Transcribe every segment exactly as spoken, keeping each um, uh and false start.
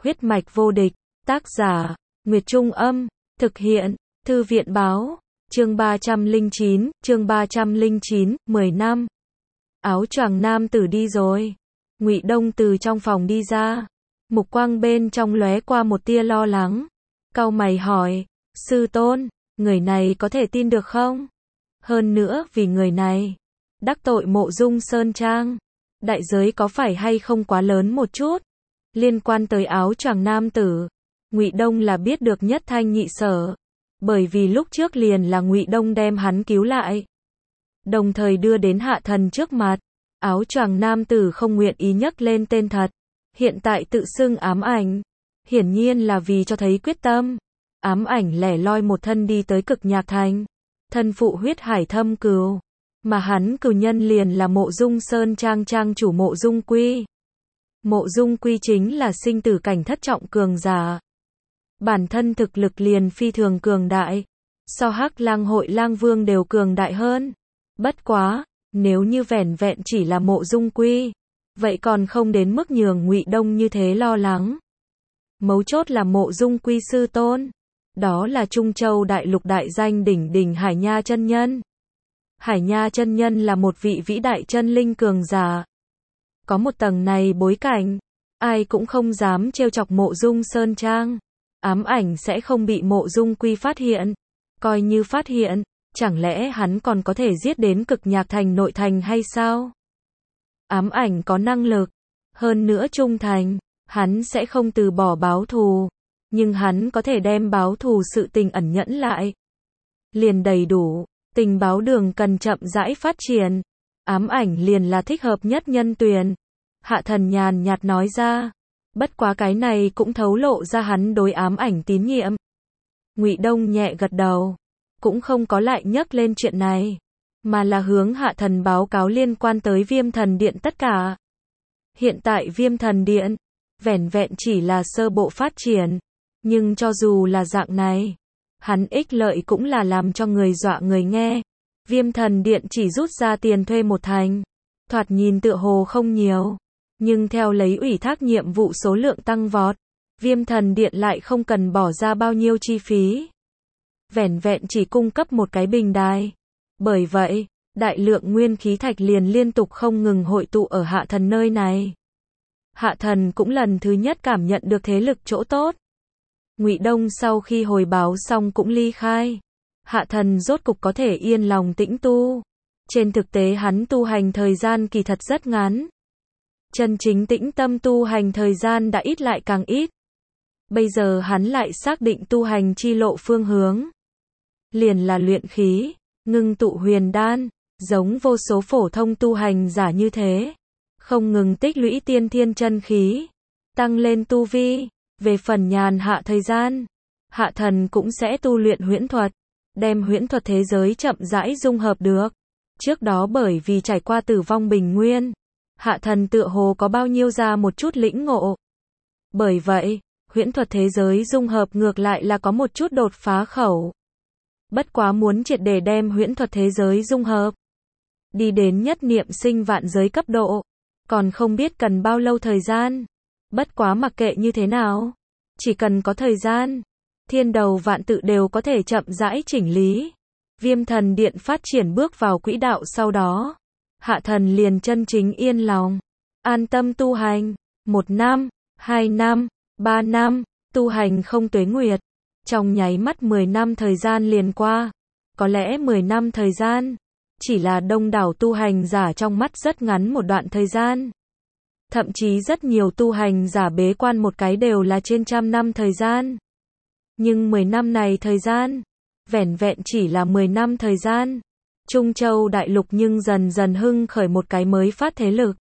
Huyết mạch vô địch, tác giả, Nguyệt Trung Âm, thực hiện, Thư viện Báo, chương ba trăm lẻ chín, chương ba trăm lẻ chín, mười năm. Áo choàng nam tử đi rồi. Ngụy Đông từ trong phòng đi ra, mục quang bên trong lóe qua một tia lo lắng. Cau mày hỏi, sư tôn, người này có thể tin được không? Hơn nữa vì người này đắc tội Mộ Dung Sơn Trang, đại giới có phải hay không quá lớn một chút? Liên quan tới áo choàng nam tử, Ngụy Đông là biết được nhất thanh nhị sở, bởi vì lúc trước liền là Ngụy Đông đem hắn cứu lại, đồng thời đưa đến Hạ Thần trước mặt. Áo choàng nam tử không nguyện ý nhắc lên tên thật, hiện tại tự xưng Ám Ảnh, hiển nhiên là vì cho thấy quyết tâm. Ám Ảnh lẻ loi một thân đi tới Cực Nhạc Thành, thân phụ huyết hải thâm cừu, mà hắn cừu nhân liền là Mộ Dung Sơn Trang trang chủ Mộ Dung Quy. Mộ Dung Quy chính là sinh tử cảnh thất trọng cường giả, bản thân thực lực liền phi thường cường đại, so Hắc Lang Hội Lang Vương đều cường đại hơn. Bất quá, nếu như vẻn vẹn chỉ là Mộ Dung Quy, vậy còn không đến mức nhường Ngụy Đông như thế lo lắng. Mấu chốt là Mộ Dung Quy sư tôn, đó là Trung Châu đại lục đại danh đỉnh đỉnh Hải Nha chân nhân. Hải Nha chân nhân là một vị vĩ đại chân linh cường giả. Có một tầng này bối cảnh, ai cũng không dám trêu chọc Mộ Dung Sơn Trang. Ám Ảnh sẽ không bị Mộ Dung Quy phát hiện. Coi như phát hiện, chẳng lẽ hắn còn có thể giết đến Cực Nhạc Thành nội thành hay sao? Ám Ảnh có năng lực, hơn nữa trung thành, hắn sẽ không từ bỏ báo thù, nhưng hắn có thể đem báo thù sự tình ẩn nhẫn lại. Liền đầy đủ, tình báo đường cần chậm rãi phát triển. Ám Ảnh liền là thích hợp nhất nhân tuyển. Hạ Thần nhàn nhạt nói ra, bất quá cái này cũng thấu lộ ra hắn đối Ám Ảnh tín nhiệm. Ngụy Đông nhẹ gật đầu, cũng không có lại nhắc lên chuyện này, mà là hướng Hạ Thần báo cáo liên quan tới Viêm Thần Điện tất cả. Hiện tại Viêm Thần Điện, vẻn vẹn chỉ là sơ bộ phát triển, nhưng cho dù là dạng này, hắn ích lợi cũng là làm cho người dọa người nghe. Viêm Thần Điện chỉ rút ra tiền thuê một thành, thoạt nhìn tựa hồ không nhiều, nhưng theo lấy ủy thác nhiệm vụ số lượng tăng vọt, Viêm Thần Điện lại không cần bỏ ra bao nhiêu chi phí. Vẻn vẹn chỉ cung cấp một cái bình đài. Bởi vậy, đại lượng nguyên khí thạch liền liên tục không ngừng hội tụ ở Hạ Thần nơi này. Hạ Thần cũng lần thứ nhất cảm nhận được thế lực chỗ tốt. Ngụy Đông sau khi hồi báo xong cũng ly khai. Hạ Thần rốt cục có thể yên lòng tĩnh tu. Trên thực tế hắn tu hành thời gian kỳ thật rất ngắn. Chân chính tĩnh tâm tu hành thời gian đã ít lại càng ít. Bây giờ hắn lại xác định tu hành chi lộ phương hướng. Liền là luyện khí, ngưng tụ huyền đan, giống vô số phổ thông tu hành giả như thế. Không ngừng tích lũy tiên thiên chân khí, tăng lên tu vi. Về phần nhàn hạ thời gian, Hạ Thần cũng sẽ tu luyện huyễn thuật, đem huyễn thuật thế giới chậm rãi dung hợp được. Trước đó bởi vì trải qua tử vong bình nguyên, Hạ Thần tựa hồ có bao nhiêu ra một chút lĩnh ngộ. Bởi vậy, huyễn thuật thế giới dung hợp ngược lại là có một chút đột phá khẩu. Bất quá muốn triệt để đem huyễn thuật thế giới dung hợp, đi đến nhất niệm sinh vạn giới cấp độ, còn không biết cần bao lâu thời gian. Bất quá mặc kệ như thế nào, chỉ cần có thời gian, thiên đầu vạn tự đều có thể chậm rãi chỉnh lý. Viêm Thần Điện phát triển bước vào quỹ đạo sau đó, Hạ Thần liền chân chính yên lòng, an tâm tu hành. Một năm, hai năm, ba năm, tu hành không tuế nguyệt. Trong nháy mắt mười năm thời gian liền qua. Có lẽ mười năm thời gian, chỉ là đông đảo tu hành giả trong mắt rất ngắn một đoạn thời gian. Thậm chí rất nhiều tu hành giả bế quan một cái đều là trên trăm năm thời gian. Nhưng mười năm này thời gian, vẻn vẹn chỉ là mười năm thời gian. Trung Châu đại lục nhưng dần dần hưng khởi một cái mới phát thế lực.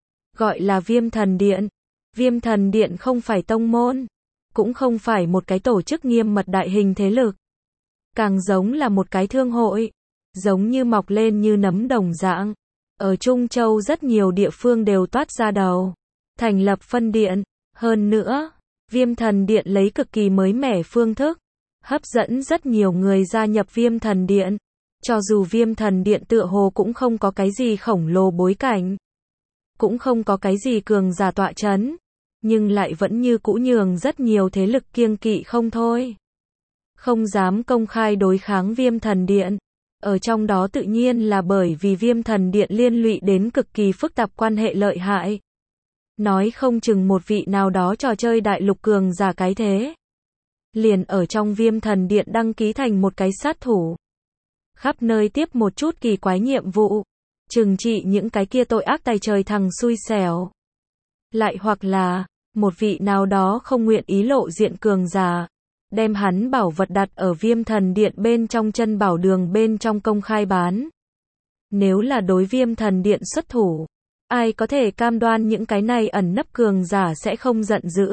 Gọi là Viêm Thần Điện. Viêm Thần Điện không phải tông môn, cũng không phải một cái tổ chức nghiêm mật đại hình thế lực. Càng giống là một cái thương hội, giống như mọc lên như nấm đồng dạng. Ở Trung Châu rất nhiều địa phương đều toát ra đầu, thành lập phân điện. Hơn nữa, Viêm Thần Điện lấy cực kỳ mới mẻ phương thức, hấp dẫn rất nhiều người gia nhập Viêm Thần Điện. Cho dù Viêm Thần Điện tựa hồ cũng không có cái gì khổng lồ bối cảnh, cũng không có cái gì cường giả tọa chấn, nhưng lại vẫn như cũ nhường rất nhiều thế lực kiêng kỵ không thôi. Không dám công khai đối kháng Viêm Thần Điện. Ở trong đó tự nhiên là bởi vì Viêm Thần Điện liên lụy đến cực kỳ phức tạp quan hệ lợi hại. Nói không chừng một vị nào đó trò chơi đại lục cường giả cái thế. Liền ở trong Viêm Thần Điện đăng ký thành một cái sát thủ. Khắp nơi tiếp một chút kỳ quái nhiệm vụ. Trừng trị những cái kia tội ác tày trời thằng xui xẻo. Lại hoặc là, một vị nào đó không nguyện ý lộ diện cường giả. Đem hắn bảo vật đặt ở Viêm Thần Điện bên trong chân bảo đường bên trong công khai bán. Nếu là đối Viêm Thần Điện xuất thủ, ai có thể cam đoan những cái này ẩn nấp cường giả sẽ không giận dữ.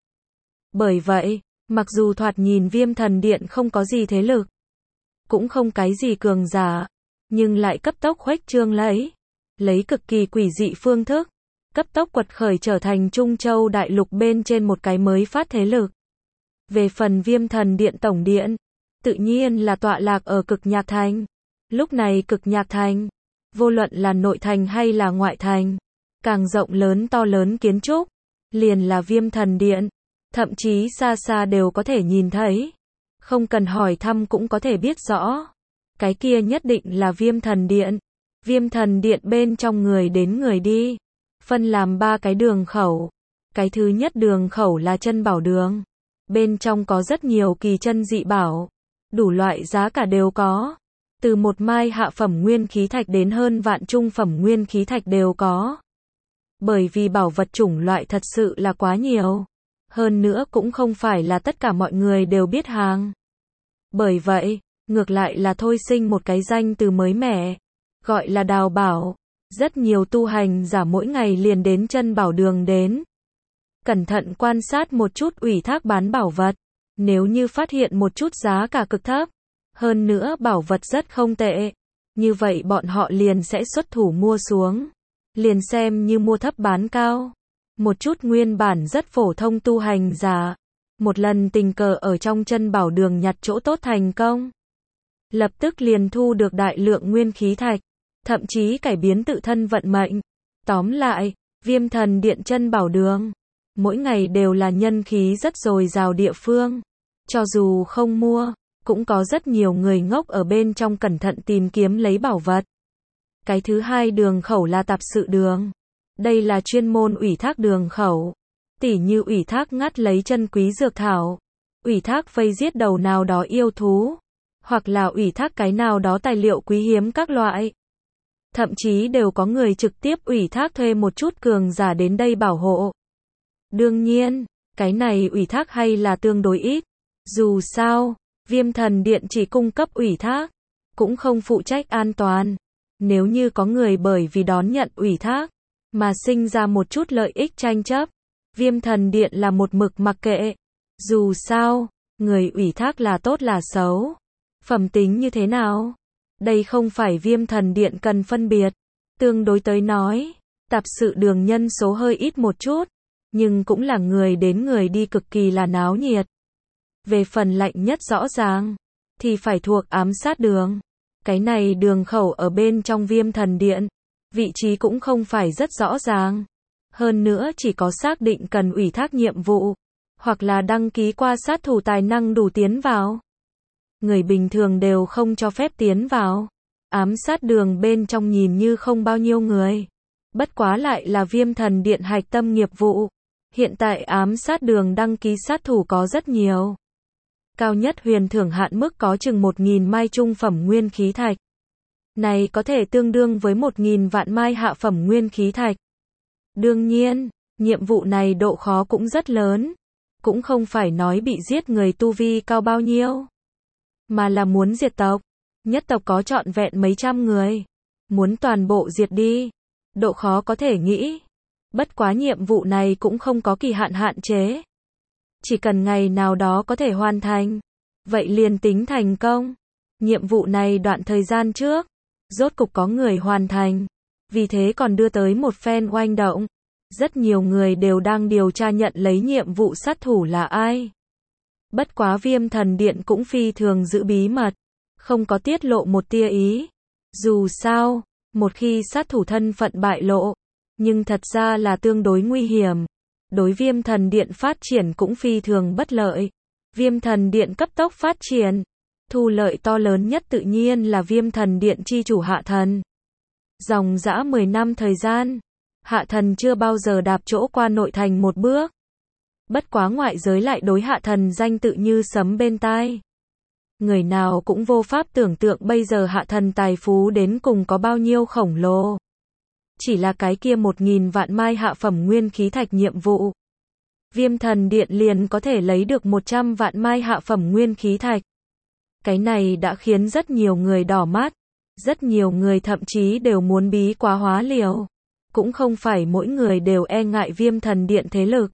Bởi vậy, mặc dù thoạt nhìn Viêm Thần Điện không có gì thế lực, cũng không cái gì cường giả, nhưng lại cấp tốc khuếch trương lấy, lấy cực kỳ quỷ dị phương thức, cấp tốc quật khởi trở thành Trung Châu đại lục bên trên một cái mới phát thế lực. Về phần Viêm Thần Điện tổng điện, tự nhiên là tọa lạc ở Cực Nhạc Thành. Lúc này Cực Nhạc Thành, vô luận là nội thành hay là ngoại thành, càng rộng lớn to lớn kiến trúc, liền là Viêm Thần Điện, thậm chí xa xa đều có thể nhìn thấy. Không cần hỏi thăm cũng có thể biết rõ. Cái kia nhất định là Viêm Thần Điện. Viêm Thần Điện bên trong người đến người đi, phân làm ba cái đường khẩu. Cái thứ nhất đường khẩu là chân bảo đường. Bên trong có rất nhiều kỳ chân dị bảo, đủ loại giá cả đều có. Từ một mai hạ phẩm nguyên khí thạch đến hơn vạn trung phẩm nguyên khí thạch đều có. Bởi vì bảo vật chủng loại thật sự là quá nhiều. Hơn nữa cũng không phải là tất cả mọi người đều biết hàng. Bởi vậy, ngược lại là thôi sinh một cái danh từ mới mẻ, gọi là đào bảo. Rất nhiều tu hành giả mỗi ngày liền đến chân bảo đường đến. Cẩn thận quan sát một chút ủy thác bán bảo vật. Nếu như phát hiện một chút giá cả cực thấp, hơn nữa bảo vật rất không tệ, như vậy bọn họ liền sẽ xuất thủ mua xuống. Liền xem như mua thấp bán cao. Một chút nguyên bản rất phổ thông tu hành giả, một lần tình cờ ở trong chân bảo đường nhặt chỗ tốt thành công, lập tức liền thu được đại lượng nguyên khí thạch, thậm chí cải biến tự thân vận mệnh. Tóm lại, Viêm Thần Điện chân bảo đường, mỗi ngày đều là nhân khí rất dồi dào địa phương. Cho dù không mua, cũng có rất nhiều người ngốc ở bên trong cẩn thận tìm kiếm lấy bảo vật. Cái thứ hai đường khẩu là tạp sự đường. Đây là chuyên môn ủy thác đường khẩu. Tỉ như ủy thác ngắt lấy chân quý dược thảo, ủy thác vây giết đầu nào đó yêu thú, hoặc là ủy thác cái nào đó tài liệu quý hiếm các loại. Thậm chí đều có người trực tiếp ủy thác thuê một chút cường giả đến đây bảo hộ. Đương nhiên, cái này ủy thác hay là tương đối ít. Dù sao, Viêm Thần Điện chỉ cung cấp ủy thác, cũng không phụ trách an toàn. Nếu như có người bởi vì đón nhận ủy thác mà sinh ra một chút lợi ích tranh chấp, Viêm Thần Điện là một mực mặc kệ. Dù sao, người ủy thác là tốt là xấu, phẩm tính như thế nào, đây không phải Viêm Thần Điện cần phân biệt. Tương đối tới nói, tạp sự đường nhân số hơi ít một chút, nhưng cũng là người đến người đi cực kỳ là náo nhiệt. Về phần lạnh nhất rõ ràng, thì phải thuộc ám sát đường. Cái này đường khẩu ở bên trong Viêm Thần Điện, vị trí cũng không phải rất rõ ràng. Hơn nữa chỉ có xác định cần ủy thác nhiệm vụ, hoặc là đăng ký qua sát thủ tài năng đủ tiến vào. Người bình thường đều không cho phép tiến vào. Ám sát đường bên trong nhìn như không bao nhiêu người. Bất quá lại là Viêm Thần Điện hạch tâm nghiệp vụ. Hiện tại ám sát đường đăng ký sát thủ có rất nhiều. Cao nhất huyền thưởng hạn mức có chừng một nghìn mai trung phẩm nguyên khí thạch. Này có thể tương đương với một nghìn vạn mai hạ phẩm nguyên khí thạch. Đương nhiên, nhiệm vụ này độ khó cũng rất lớn. Cũng không phải nói bị giết người tu vi cao bao nhiêu, mà là muốn diệt tộc. Nhất tộc có trọn vẹn mấy trăm người. Muốn toàn bộ diệt đi, độ khó có thể nghĩ. Bất quá nhiệm vụ này cũng không có kỳ hạn hạn chế. Chỉ cần ngày nào đó có thể hoàn thành, vậy liền tính thành công. Nhiệm vụ này đoạn thời gian trước, rốt cục có người hoàn thành. Vì thế còn đưa tới một phen oanh động. Rất nhiều người đều đang điều tra nhận lấy nhiệm vụ sát thủ là ai. Bất quá Viêm Thần Điện cũng phi thường giữ bí mật, không có tiết lộ một tia ý. Dù sao, một khi sát thủ thân phận bại lộ, nhưng thật ra là tương đối nguy hiểm. đối Viêm Thần Điện phát triển cũng phi thường bất lợi. Viêm Thần Điện cấp tốc phát triển, thu lợi to lớn nhất tự nhiên là Viêm Thần Điện chi chủ Hạ Thần. Dòng dã mười năm thời gian, Hạ Thần chưa bao giờ đạp chỗ qua nội thành một bước. Bất quá ngoại giới lại đối Hạ Thần danh tự như sấm bên tai. Người nào cũng vô pháp tưởng tượng bây giờ Hạ Thần tài phú đến cùng có bao nhiêu khổng lồ. Chỉ là cái kia một nghìn vạn mai hạ phẩm nguyên khí thạch nhiệm vụ. Viêm Thần Điện liền có thể lấy được một trăm vạn mai hạ phẩm nguyên khí thạch. Cái này đã khiến rất nhiều người đỏ mắt. Rất nhiều người thậm chí đều muốn bí quá hóa liều. Cũng không phải mỗi người đều e ngại Viêm Thần Điện thế lực.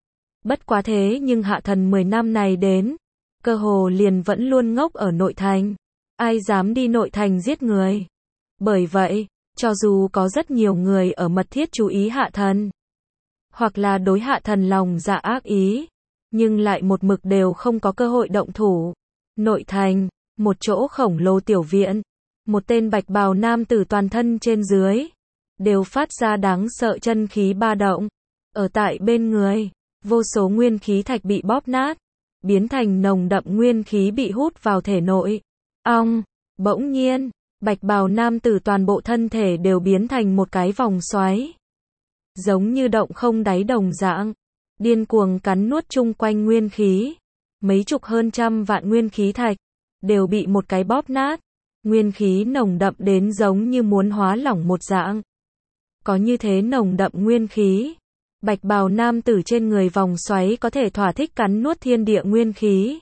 Bất quá thế nhưng Hạ Thần mười năm này đến, cơ hồ liền vẫn luôn ngốc ở nội thành. Ai dám đi nội thành giết người. Bởi vậy, cho dù có rất nhiều người ở mật thiết chú ý Hạ Thần, hoặc là đối Hạ Thần lòng dạ ác ý, nhưng lại một mực đều không có cơ hội động thủ. Nội thành, một chỗ khổng lồ tiểu viện, một tên bạch bào nam tử toàn thân trên dưới, đều phát ra đáng sợ chân khí ba động. Ở tại bên người, vô số nguyên khí thạch bị bóp nát, biến thành nồng đậm nguyên khí bị hút vào thể nội. Ong, bỗng nhiên, bạch bào nam tử toàn bộ thân thể đều biến thành một cái vòng xoáy. Giống như động không đáy đồng dạng, điên cuồng cắn nuốt chung quanh nguyên khí. Mấy chục hơn trăm vạn nguyên khí thạch, đều bị một cái bóp nát. Nguyên khí nồng đậm đến giống như muốn hóa lỏng một dạng. Có như thế nồng đậm nguyên khí, bạch bào nam tử trên người vòng xoáy có thể thỏa thích cắn nuốt thiên địa nguyên khí.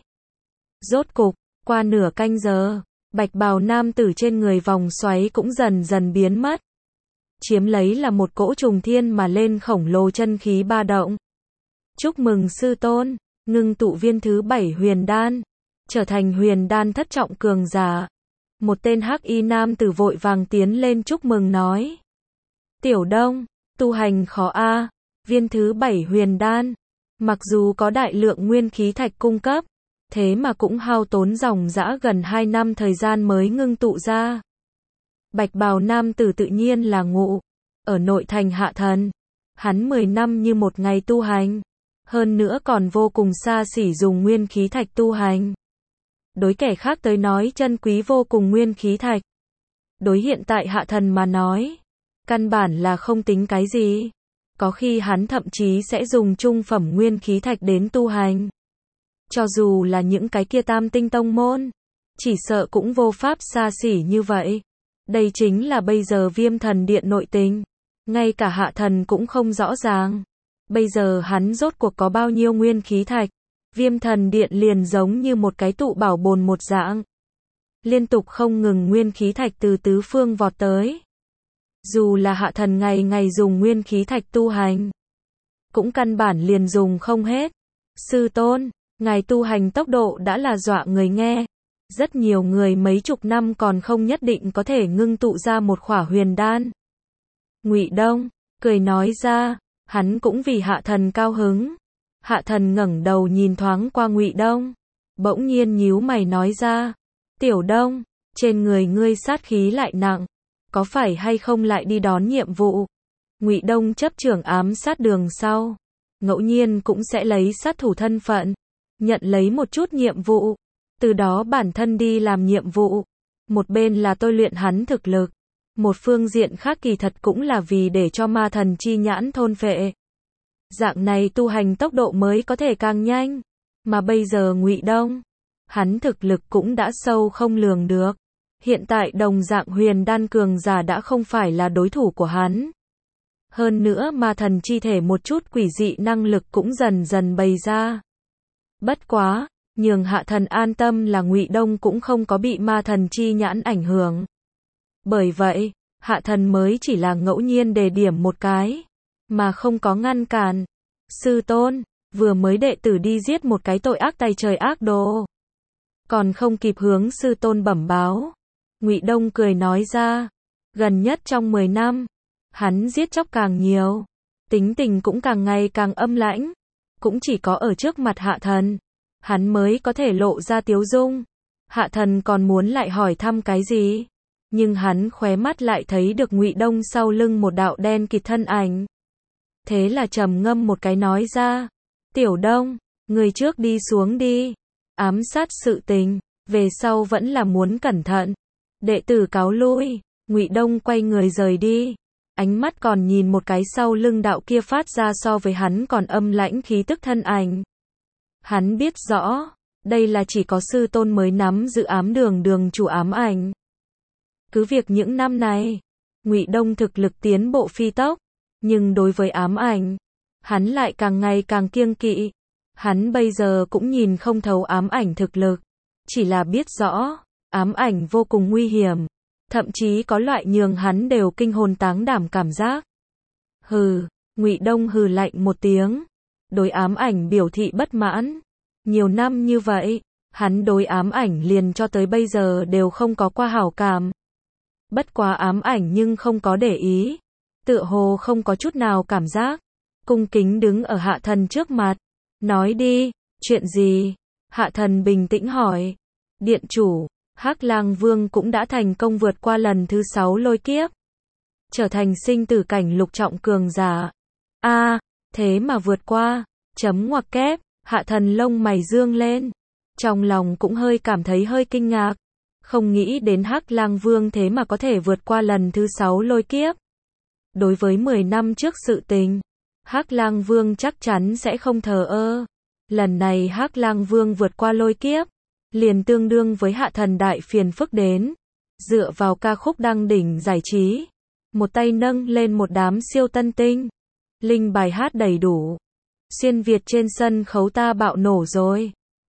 Rốt cục, qua nửa canh giờ, bạch bào nam tử trên người vòng xoáy cũng dần dần biến mất. Chiếm lấy là một cỗ trùng thiên mà lên khổng lồ chân khí ba động. Chúc mừng sư tôn, ngưng tụ viên thứ bảy huyền đan, trở thành huyền đan thất trọng cường giả. Một tên hắc y nam tử vội vàng tiến lên chúc mừng nói. Tiểu Đông, tu hành khó a, viên thứ bảy huyền đan, mặc dù có đại lượng nguyên khí thạch cung cấp, thế mà cũng hao tốn dòng dã gần hai năm thời gian mới ngưng tụ ra. Bạch bào nam tử tự nhiên là ngụ, ở nội thành Hạ Thần, hắn mười năm như một ngày tu hành, hơn nữa còn vô cùng xa xỉ dùng nguyên khí thạch tu hành. Đối kẻ khác tới nói chân quý vô cùng nguyên khí thạch. Đối hiện tại Hạ Thần mà nói, căn bản là không tính cái gì. Có khi hắn thậm chí sẽ dùng trung phẩm nguyên khí thạch đến tu hành. Cho dù là những cái kia tam tinh tông môn, chỉ sợ cũng vô pháp xa xỉ như vậy. Đây chính là bây giờ Viêm Thần Điện nội tình. Ngay cả Hạ Thần cũng không rõ ràng. Bây giờ hắn rốt cuộc có bao nhiêu nguyên khí thạch. Viêm Thần Điện liền giống như một cái tụ bảo bồn một dạng. Liên tục không ngừng nguyên khí thạch từ tứ phương vọt tới. Dù là Hạ Thần ngày ngày dùng nguyên khí thạch tu hành, cũng căn bản liền dùng không hết. Sư tôn, ngài tu hành tốc độ đã là dọa người nghe. Rất nhiều người mấy chục năm còn không nhất định có thể ngưng tụ ra một khỏa huyền đan. Ngụy Đông, cười nói ra, hắn cũng vì Hạ Thần cao hứng. Hạ Thần ngẩng đầu nhìn thoáng qua Ngụy Đông, bỗng nhiên nhíu mày nói ra, Tiểu Đông, trên người ngươi sát khí lại nặng, có phải hay không lại đi đón nhiệm vụ? Ngụy Đông chấp trưởng ám sát đường sau, ngẫu nhiên cũng sẽ lấy sát thủ thân phận, nhận lấy một chút nhiệm vụ, từ đó bản thân đi làm nhiệm vụ. Một bên là tôi luyện hắn thực lực, một phương diện khác kỳ thật cũng là vì để cho ma thần chi nhãn thôn phệ. Dạng này tu hành tốc độ mới có thể càng nhanh. Mà bây giờ Ngụy Đông, hắn thực lực cũng đã sâu không lường được. Hiện tại đồng dạng huyền đan cường giả đã không phải là đối thủ của hắn. Hơn nữa ma thần chi thể một chút quỷ dị năng lực cũng dần dần bày ra. Bất quá, nhường Hạ Thần an tâm là Ngụy Đông cũng không có bị ma thần chi nhãn ảnh hưởng. Bởi vậy, Hạ Thần mới chỉ là ngẫu nhiên đề điểm một cái, mà không có ngăn cản. Sư tôn, vừa mới đệ tử đi giết một cái tội ác tày trời ác đồ. Còn không kịp hướng sư tôn bẩm báo. Ngụy Đông cười nói ra, gần nhất trong mười năm, hắn giết chóc càng nhiều, tính tình cũng càng ngày càng âm lãnh, cũng chỉ có ở trước mặt Hạ Thần, hắn mới có thể lộ ra tiếu dung. Hạ Thần còn muốn lại hỏi thăm cái gì, nhưng hắn khóe mắt lại thấy được Ngụy Đông sau lưng một đạo đen kịt thân ảnh. thế là trầm ngâm một cái nói ra, Tiểu Đông, người trước đi xuống đi, ám sát sự tình, về sau vẫn là muốn cẩn thận. Đệ tử cáo lui, Ngụy Đông quay người rời đi, ánh mắt còn nhìn một cái sau lưng đạo kia phát ra so với hắn còn âm lãnh khí tức thân ảnh. Hắn biết rõ, đây là chỉ có sư tôn mới nắm giữ ám đường đường chủ ám ảnh. Cứ việc những năm này, Ngụy Đông thực lực tiến bộ phi tốc, nhưng đối với ám ảnh, hắn lại càng ngày càng kiêng kỵ. Hắn bây giờ cũng nhìn không thấu ám ảnh thực lực, chỉ là biết rõ, ám ảnh vô cùng nguy hiểm, thậm chí có loại nhường hắn đều kinh hồn táng đảm cảm giác. Hừ, Ngụy Đông hừ lạnh một tiếng, đối ám ảnh biểu thị bất mãn. Nhiều năm như vậy, hắn đối ám ảnh liền cho tới bây giờ đều không có qua hảo cảm. Bất quá ám ảnh nhưng không có để ý, tựa hồ không có chút nào cảm giác, cung kính đứng ở Hạ Thần trước mặt, nói đi, chuyện gì? Hạ Thần bình tĩnh hỏi. Điện chủ, Hắc Lang Vương cũng đã thành công vượt qua lần thứ sáu lôi kiếp, trở thành sinh tử cảnh lục trọng cường giả. A, à, thế mà vượt qua, chấm ngoặc kép, Hạ Thần lông mày dương lên, trong lòng cũng hơi cảm thấy hơi kinh ngạc, không nghĩ đến Hắc Lang Vương thế mà có thể vượt qua lần thứ sáu lôi kiếp. Đối với mười năm trước sự tình, Hắc Lang Vương chắc chắn sẽ không thờ ơ. Lần này Hắc Lang Vương vượt qua lôi kiếp, liền tương đương với Hạ Thần đại phiền phức đến. Dựa vào ca khúc đăng đỉnh giải trí, một tay nâng lên một đám siêu tân tinh, linh bài hát đầy đủ, xuyên Việt trên sân khấu ta bạo nổ rồi.